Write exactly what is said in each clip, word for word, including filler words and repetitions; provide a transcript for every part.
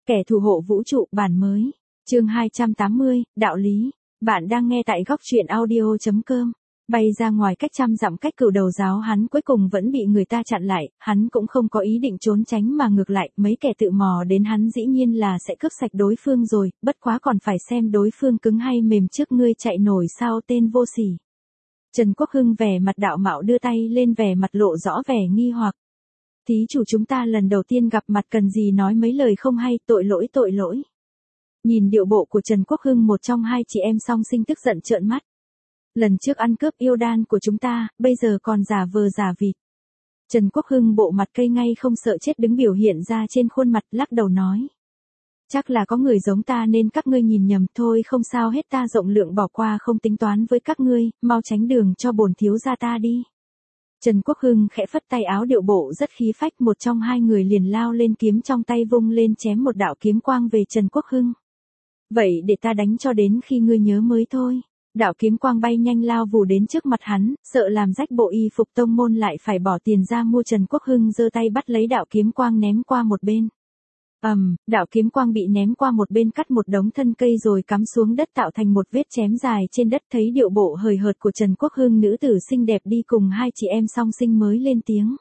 Kẻ thù hộ vũ trụ bản mới. Chương hai trăm tám mươi, đạo lý. Bạn đang nghe tại góc truyện audio chấm com. Bay ra ngoài cách trăm dặm cách cửu đầu giáo hắn cuối cùng vẫn bị người ta chặn lại, hắn cũng không có ý định trốn tránh mà ngược lại, mấy kẻ tự mò đến hắn dĩ nhiên là sẽ cướp sạch đối phương rồi, bất quá còn phải xem đối phương cứng hay mềm trước ngươi chạy nổi sao tên vô sỉ. Trần Quốc Hưng vẻ mặt đạo mạo đưa tay lên vẻ mặt lộ rõ vẻ nghi hoặc. Thí chủ chúng ta lần đầu tiên gặp mặt cần gì nói mấy lời không hay, tội lỗi tội lỗi. Nhìn điệu bộ của Trần Quốc Hưng, một trong hai chị em song sinh tức giận trợn mắt. Lần trước ăn cướp yêu đan của chúng ta, bây giờ còn giả vờ giả vịt. Trần Quốc Hưng bộ mặt cây ngay không sợ chết đứng biểu hiện ra trên khuôn mặt, lắc đầu nói. Chắc là có người giống ta nên các ngươi nhìn nhầm thôi, không sao hết, ta rộng lượng bỏ qua không tính toán với các ngươi, mau tránh đường cho bổn thiếu gia ta đi. Trần Quốc Hưng khẽ phất tay áo điệu bộ rất khí phách, một trong hai người liền lao lên kiếm trong tay vung lên chém một đạo kiếm quang về Trần Quốc Hưng. Vậy để ta đánh cho đến khi ngươi nhớ mới thôi. Đạo kiếm quang bay nhanh lao vù đến trước mặt hắn, sợ làm rách bộ y phục tông môn lại phải bỏ tiền ra mua. Trần Quốc Hưng giơ tay bắt lấy đạo kiếm quang ném qua một bên. ầm, um, đạo kiếm quang bị ném qua một bên cắt một đống thân cây rồi cắm xuống đất tạo thành một vết chém dài trên đất. Thấy điệu bộ hời hợt của Trần Quốc Hưng, nữ tử xinh đẹp đi cùng hai chị em song sinh mới lên tiếng.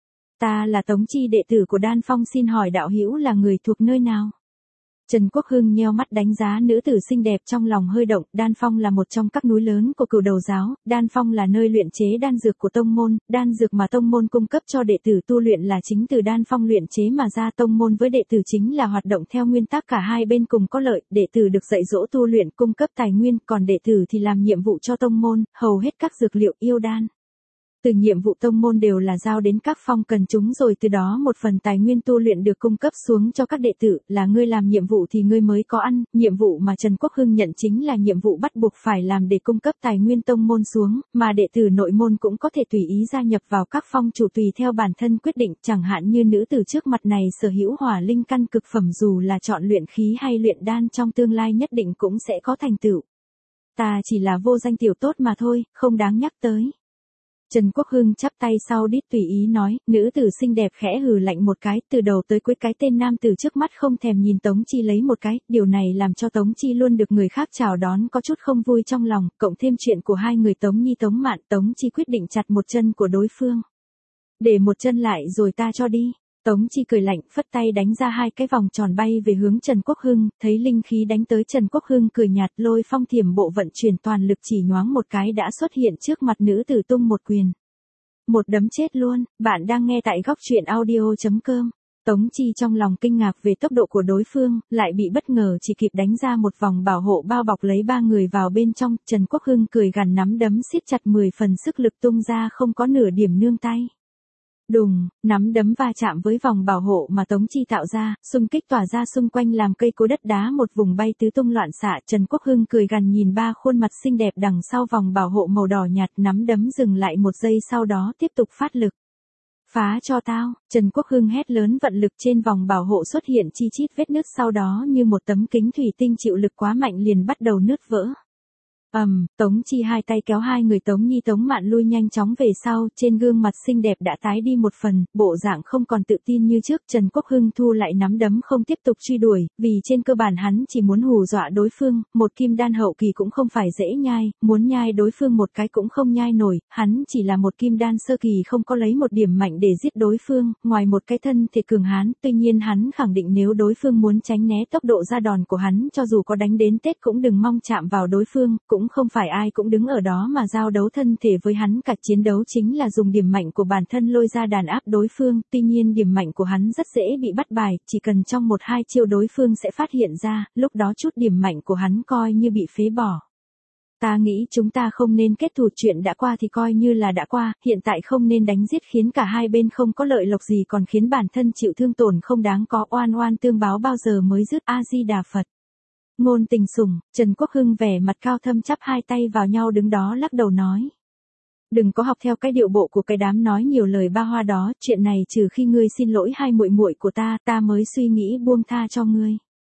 Ta là Tống Chi, đệ tử của Đan Phong, xin hỏi đạo hữu là người thuộc nơi nào? Trần Quốc Hưng nheo mắt đánh giá nữ tử xinh đẹp, trong lòng hơi động. Đan Phong là một trong các núi lớn của cửu đầu giáo, Đan Phong là nơi luyện chế đan dược của tông môn, đan dược mà tông môn cung cấp cho đệ tử tu luyện là chính từ Đan Phong luyện chế mà ra. Tông môn với đệ tử chính là hoạt động theo nguyên tắc cả hai bên cùng có lợi, đệ tử được dạy dỗ tu luyện cung cấp tài nguyên, còn đệ tử thì làm nhiệm vụ cho tông môn, hầu hết các dược liệu yêu đan. Từ nhiệm vụ tông môn đều là giao đến các phong cần chúng, rồi từ đó một phần tài nguyên tu luyện được cung cấp xuống cho các đệ tử, là ngươi làm nhiệm vụ thì ngươi mới có ăn. Nhiệm vụ mà Trần Quốc Hưng nhận chính là nhiệm vụ bắt buộc phải làm để cung cấp tài nguyên tông môn xuống, mà đệ tử nội môn cũng có thể tùy ý gia nhập vào các phong chủ tùy theo bản thân quyết định, chẳng hạn như nữ tử trước mặt này sở hữu hỏa linh căn cực phẩm, dù là chọn luyện khí hay luyện đan trong tương lai nhất định cũng sẽ có thành tựu. Ta chỉ là vô danh tiểu tốt mà thôi, không đáng nhắc tới. Trần Quốc Hưng chắp tay sau đít tùy ý nói. Nữ tử xinh đẹp khẽ hừ lạnh một cái, từ đầu tới cuối cái tên nam tử trước mắt không thèm nhìn Tống Chi lấy một cái, điều này làm cho Tống Chi luôn được người khác chào đón có chút không vui trong lòng, cộng thêm chuyện của hai người Tống Nhi Tống Mạn, Tống Chi quyết định chặt một chân của đối phương. Để một chân lại rồi ta cho đi. Tống Chi cười lạnh, phất tay đánh ra hai cái vòng tròn bay về hướng Trần Quốc Hưng, thấy linh khí đánh tới Trần Quốc Hưng cười nhạt, lôi phong thiểm bộ vận chuyển toàn lực chỉ nhoáng một cái đã xuất hiện trước mặt nữ tử, tung một quyền. Một đấm chết luôn. Bạn đang nghe tại góc truyện audio chấm com. Tống Chi trong lòng kinh ngạc về tốc độ của đối phương, lại bị bất ngờ, chỉ kịp đánh ra một vòng bảo hộ bao bọc lấy ba người vào bên trong. Trần Quốc Hưng cười gằn, nắm đấm siết chặt, mười phần sức lực tung ra, không có nửa điểm nương tay. Đùng, nắm đấm va chạm với vòng bảo hộ mà Tống Chi tạo ra, xung kích tỏa ra xung quanh làm cây cối đất đá một vùng bay tứ tung loạn xạ. Trần Quốc Hưng cười gằn nhìn ba khuôn mặt xinh đẹp đằng sau vòng bảo hộ màu đỏ nhạt, nắm đấm dừng lại một giây sau đó tiếp tục phát lực. Phá cho tao. Trần Quốc Hưng hét lớn, vận lực trên vòng bảo hộ xuất hiện chi chít vết nứt, sau đó như một tấm kính thủy tinh chịu lực quá mạnh liền bắt đầu nứt vỡ. ầm, um, Tống Chi hai tay kéo hai người Tống Nhi Tống Mạn lui nhanh chóng về sau, trên gương mặt xinh đẹp đã tái đi một phần, bộ dạng không còn tự tin như trước. Trần Quốc Hưng thu lại nắm đấm, không tiếp tục truy đuổi, vì trên cơ bản hắn chỉ muốn hù dọa đối phương, một kim đan hậu kỳ cũng không phải dễ nhai, muốn nhai đối phương một cái cũng không nhai nổi, hắn chỉ là một kim đan sơ kỳ, không có lấy một điểm mạnh để giết đối phương, ngoài một cái thân thể cường hán. Tuy nhiên hắn khẳng định nếu đối phương muốn tránh né tốc độ ra đòn của hắn, cho dù có đánh đến Tết cũng đừng mong chạm vào đối phương, cũng không phải ai cũng đứng ở đó mà giao đấu thân thể với hắn cả. Chiến đấu chính là dùng điểm mạnh của bản thân lôi ra đàn áp đối phương, tuy nhiên điểm mạnh của hắn rất dễ bị bắt bài, chỉ cần trong một hai chiêu đối phương sẽ phát hiện ra, lúc đó chút điểm mạnh của hắn coi như bị phế bỏ. Ta nghĩ chúng ta không nên kết thù, chuyện đã qua thì coi như là đã qua, hiện tại không nên đánh giết khiến cả hai bên không có lợi lộc gì, còn khiến bản thân chịu thương tổn không đáng có, oan oan tương báo bao giờ mới dứt. A Di Đà Phật. Ngôn tình sủng. Trần Quốc Hưng vẻ mặt cao thâm chắp hai tay vào nhau đứng đó lắc đầu nói. Đừng có học theo cái điệu bộ của cái đám nói nhiều lời ba hoa đó, chuyện này trừ khi ngươi xin lỗi hai muội muội của ta, ta mới suy nghĩ buông tha cho ngươi.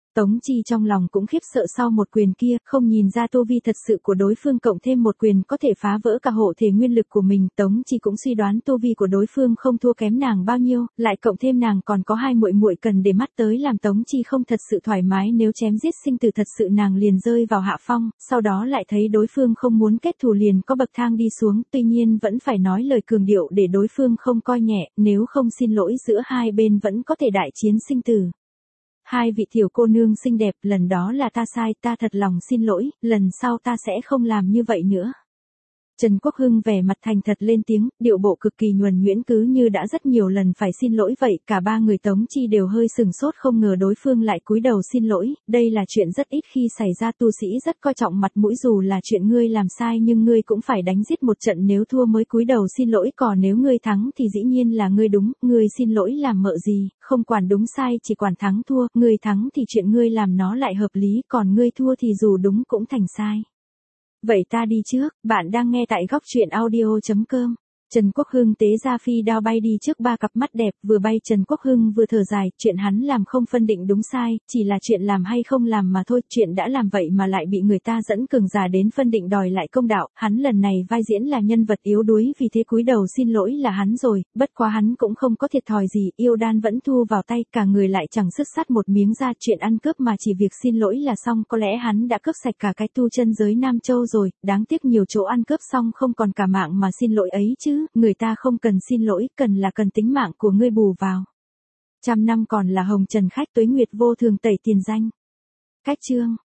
Tống Chi trong lòng cũng khiếp sợ sau một quyền kia, không nhìn ra tu vi thật sự của đối phương cộng thêm một quyền có thể phá vỡ cả hộ thể nguyên lực của mình, Tống Chi cũng suy đoán tu vi của đối phương không thua kém nàng bao nhiêu, lại cộng thêm nàng còn có hai muội muội cần để mắt tới làm Tống Chi không thật sự thoải mái nếu chém giết sinh tử thật sự nàng liền rơi vào hạ phong, sau đó lại thấy đối phương không muốn kết thù liền có bậc thang đi xuống, tuy nhiên vẫn phải nói lời cường điệu để đối phương không coi nhẹ, nếu không xin lỗi giữa hai bên vẫn có thể đại chiến sinh tử. Hai vị tiểu cô nương xinh đẹp, lần đó là ta sai, ta thật lòng xin lỗi, lần sau ta sẽ không làm như vậy nữa. Trần Quốc Hưng vẻ mặt thành thật lên tiếng, điệu bộ cực kỳ nhuần nhuyễn cứ như đã rất nhiều lần phải xin lỗi vậy, cả ba người Tống Chi đều hơi sừng sốt không ngờ đối phương lại cúi đầu xin lỗi, đây là chuyện rất ít khi xảy ra, tu sĩ rất coi trọng mặt mũi, dù là chuyện ngươi làm sai nhưng ngươi cũng phải đánh giết một trận nếu thua mới cúi đầu xin lỗi, còn nếu ngươi thắng thì dĩ nhiên là ngươi đúng, ngươi xin lỗi làm mợ gì, không quản đúng sai chỉ quản thắng thua, ngươi thắng thì chuyện ngươi làm nó lại hợp lý, còn ngươi thua thì dù đúng cũng thành sai. Vậy ta đi trước, bạn đang nghe tại góc truyện audio.com. Trần Quốc Hưng tế ra phi đao bay đi trước ba cặp mắt đẹp, vừa bay Trần Quốc Hưng vừa thở dài, chuyện hắn làm không phân định đúng sai, chỉ là chuyện làm hay không làm mà thôi, chuyện đã làm vậy mà lại bị người ta dẫn cường giả đến phân định đòi lại công đạo, hắn lần này vai diễn là nhân vật yếu đuối vì thế cúi đầu xin lỗi là hắn rồi, bất quá hắn cũng không có thiệt thòi gì, yêu đan vẫn thu vào tay, cả người lại chẳng sức sắt một miếng ra, chuyện ăn cướp mà chỉ việc xin lỗi là xong, có lẽ hắn đã cướp sạch cả cái tu chân giới Nam Châu rồi, đáng tiếc nhiều chỗ ăn cướp xong không còn cả mạng mà xin lỗi ấy chứ. Người ta không cần xin lỗi, cần là cần tính mạng của ngươi bù vào. Trăm năm còn là hồng trần khách, tuế nguyệt vô thường tẩy tiền danh. Cách chương